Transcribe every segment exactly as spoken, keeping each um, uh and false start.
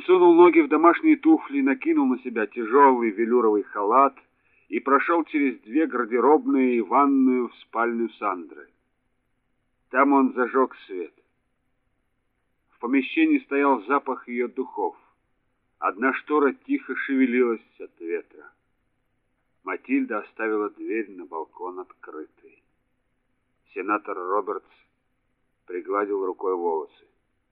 сунул ноги в домашние туфли, накинул на себя тяжелый велюровый халат и прошел через две гардеробные и ванную в спальню Сандры. Там он зажег свет. В помещении стоял запах ее духов. Одна штора тихо шевелилась от ветра. Матильда оставила дверь на балкон открытой. Сенатор Робертс пригладил рукой волосы.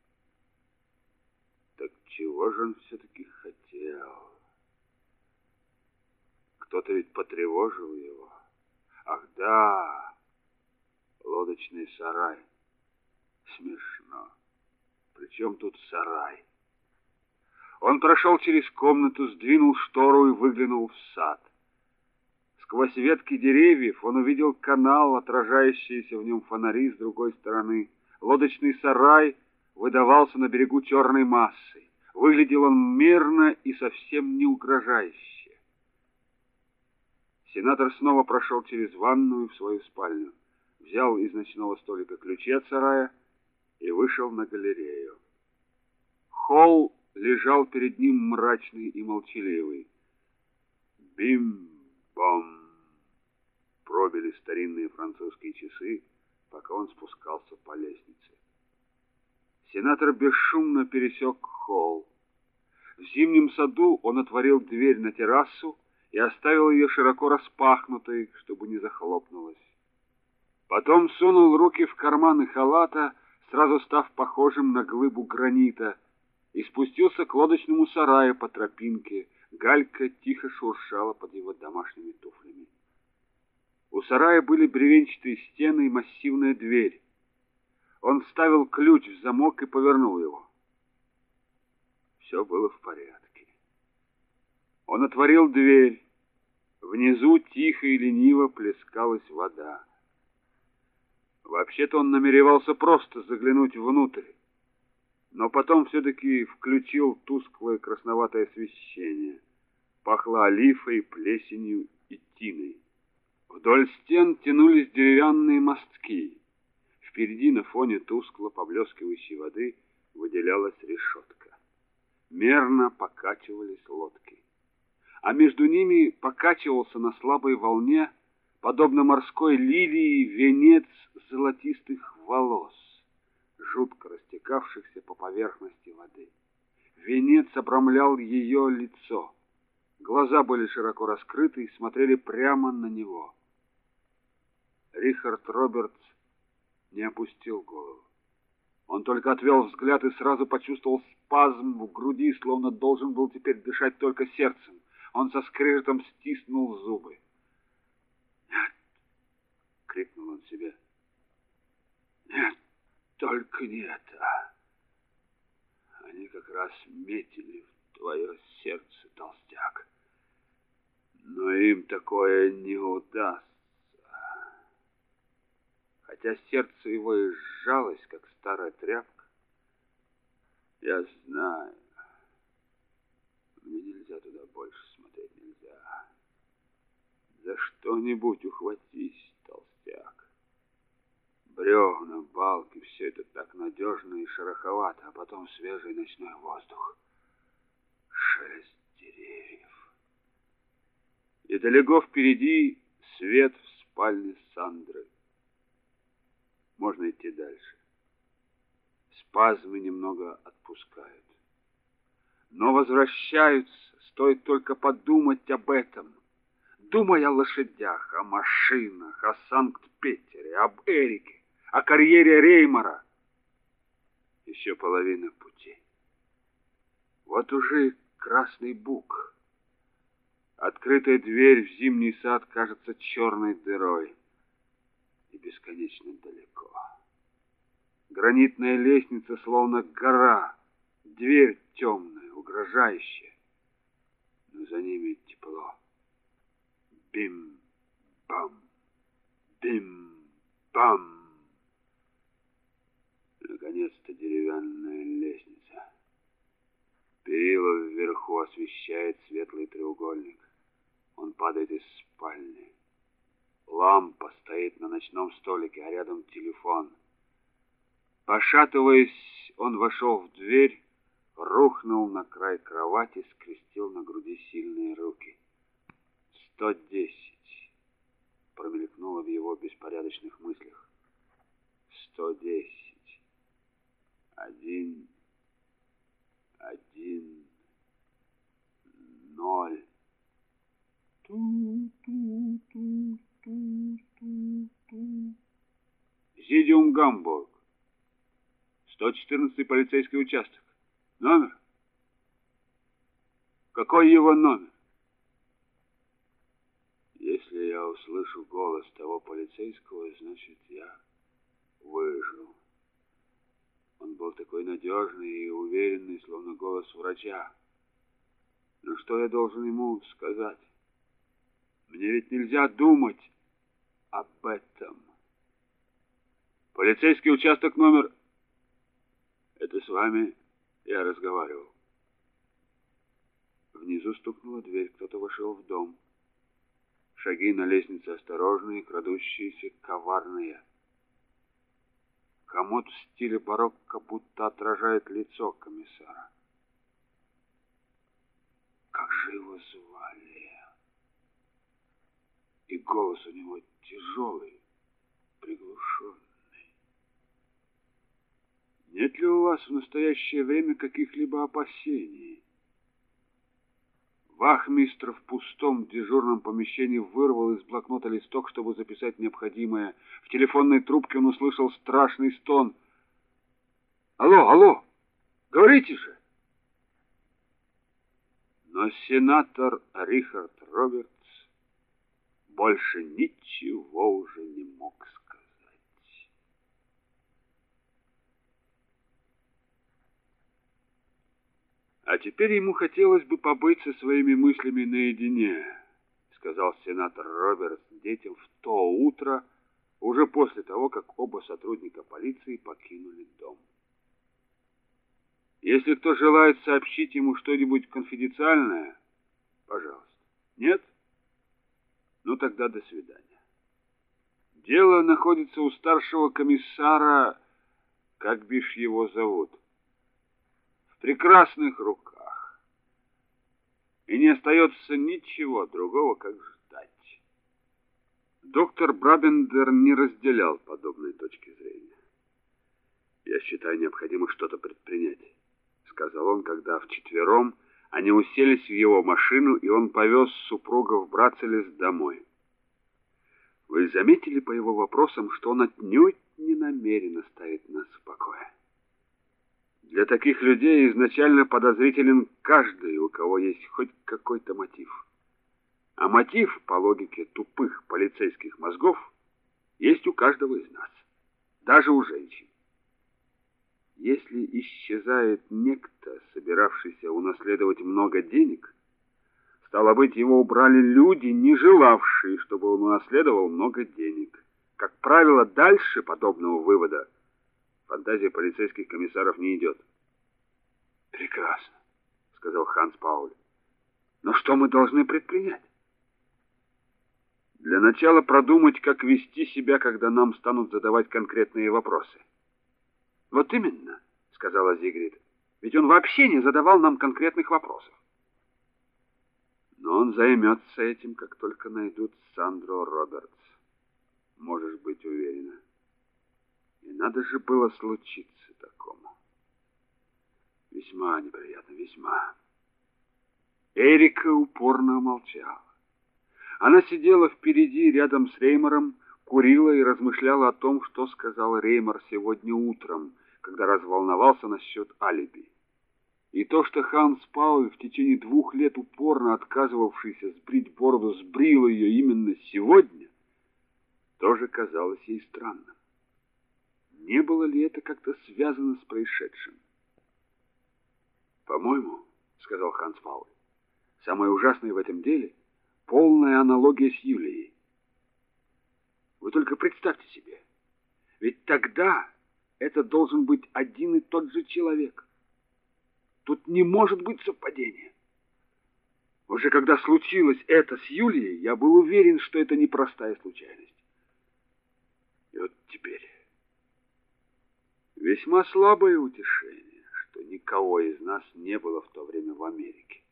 Так чего же он все-таки хотел? Кто-то ведь потревожил его. Ах да, лодочный сарай. Смешно. Причем тут сарай? Он прошел через комнату, сдвинул штору и выглянул в сад. Сквозь ветки деревьев он увидел канал, отражающиеся в нем фонари с другой стороны. Лодочный сарай выдавался на берегу черной массой. Выглядел он мирно и совсем не угрожающе. Сенатор снова прошел через ванную в свою спальню, взял из ночного столика ключи от сарая и вышел на галерею. Холл лежал перед ним мрачный и молчаливый. Бим-бом! Пробили старинные французские часы, пока он спускался по лестнице. Сенатор бесшумно пересек холл. В зимнем саду он отворил дверь на террасу и оставил ее широко распахнутой, чтобы не захлопнулась. Потом сунул руки в карманы халата, сразу став похожим на глыбу гранита, и спустился к лодочному сараю по тропинке. Галька тихо шуршала под его домашними туфлями. У сарая были бревенчатые стены и массивная дверь. Он вставил ключ в замок и повернул его. Все было в порядке. Он отворил дверь. Внизу тихо и лениво плескалась вода. Вообще-то он намеревался просто заглянуть внутрь, но потом все-таки включил тусклое красноватое освещение. Пахло олифой, плесенью и тиной. Вдоль стен тянулись деревянные мостки. Впереди на фоне тускло поблескивающей воды выделялась решетка. Мерно покачивались лодки. А между ними покачивался на слабой волне, подобно морской лилии, венец золотистых волос, жутко растекавшихся по поверхности воды. Венец обрамлял ее лицо. Глаза были широко раскрыты и смотрели прямо на него. Рихард Робертс не опустил голову. Он только отвел взгляд и сразу почувствовал спазм в груди, словно должен был теперь дышать только сердцем. Он со скрежетом стиснул зубы. «Нет!» — крикнул он себе. «Нет, только не это. Они как раз метили в твое сердце, толстяк. Но им такое не удастся». Хотя сердце его и сжалось, как старая тряпка. Я знаю. Мне нельзя туда больше смотреть, нельзя. За что-нибудь ухватись, толстяк. Бревна, балки, все это так надежно и шероховато, а потом свежий ночной воздух. Шелест деревьев. И далеко впереди свет в спальне Сандры. Можно идти дальше. Спазмы немного отпускают. Но возвращаются, стоит только подумать об этом. Думай о лошадях, о машинах, о Санкт-Петере, об Эрике, о карьере Реймара. Еще половина пути. Вот уже Красный Буг. Открытая дверь в зимний сад кажется черной дырой. И бесконечно далеко. Гранитная лестница словно гора, дверь темная, угрожающая, но за ними тепло. Бим-бам, бим-бам. Наконец-то деревянная лестница. Перила вверху освещает светлый треугольник. Он падает из спальни. Лампа стоит на ночном столике, а рядом телефон. Пошатываясь, он вошел в дверь, рухнул на край кровати, скрестил на груди сильные руки. Сто десять промелькнуло в его беспорядочных мыслях. Сто десять. Один. Один. Ноль. Ту-ту-ту-ту-ту-ту. Зидиум Гамбург. сто четырнадцатый полицейский участок. Номер? Какой его номер? Если я услышу голос того полицейского, значит, я выжил. Он был такой надежный и уверенный, словно голос врача. Но что я должен ему сказать? Мне ведь нельзя думать об этом. Полицейский участок номер... Это с вами я разговаривал. Внизу стукнула дверь, кто-то вошел в дом. Шаги на лестнице осторожные, крадущиеся, коварные. Комод в стиле барокко будто отражает лицо комиссара. Как же его звали? И голос у него тяжелый, приглушенный. Нет ли у вас в настоящее время каких-либо опасений? Вахмистр в пустом дежурном помещении вырвал из блокнота листок, чтобы записать необходимое. В телефонной трубке он услышал страшный стон. «Алло, алло! Говорите же!» Но сенатор Рихард Робертс больше ничего уже не мог сказать. А теперь ему хотелось бы побыть со своими мыслями наедине, сказал сенатор Робертс детям в то утро, уже после того, как оба сотрудника полиции покинули дом. Если кто желает сообщить ему что-нибудь конфиденциальное, пожалуйста. Нет? Ну тогда до свидания. Дело находится у старшего комиссара, как бишь его зовут, в прекрасных руках. И не остается ничего другого, как ждать. Доктор Брабендер не разделял подобной точки зрения. Я считаю, необходимо что-то предпринять, сказал он, когда вчетвером они уселись в его машину, и он повез супругов Брацелес домой. Вы заметили по его вопросам, что он отнюдь не намерен оставить нас в покое? Для таких людей изначально подозрителен каждый, у кого есть хоть какой-то мотив. А мотив, по логике тупых полицейских мозгов, есть у каждого из нас, даже у женщин. Если исчезает некто, собиравшийся унаследовать много денег, стало быть, его убрали люди, не желавшие, чтобы он унаследовал много денег. Как правило, дальше подобного вывода фантазия полицейских комиссаров не идет. Прекрасно, сказал Ханс Пауль. Но что мы должны предпринять? Для начала продумать, как вести себя, когда нам станут задавать конкретные вопросы. Вот именно, сказала Зигрид. Ведь он вообще не задавал нам конкретных вопросов. Но он займется этим, как только найдут Сандро Робертс. Можешь быть уверена. И надо же было случиться такому. Весьма неприятно, весьма. Эрика упорно молчала. Она сидела впереди, рядом с Реймером, курила и размышляла о том, что сказал Реймер сегодня утром, когда разволновался насчет алиби. И то, что Ханс Пауль, в течение двух лет упорно отказывавшийся сбрить бороду, сбрил ее именно сегодня, тоже казалось ей странным. Не было ли это как-то связано с происшедшим? «По-моему, — сказал Ханс Пауль, — самое ужасное в этом деле — полная аналогия с Юлией. Вы только представьте себе, ведь тогда это должен быть один и тот же человек. Тут не может быть совпадения. Уже когда случилось это с Юлией, я был уверен, что это непростая случайность. И вот теперь весьма слабое утешение, что никого из нас не было в то время в Америке.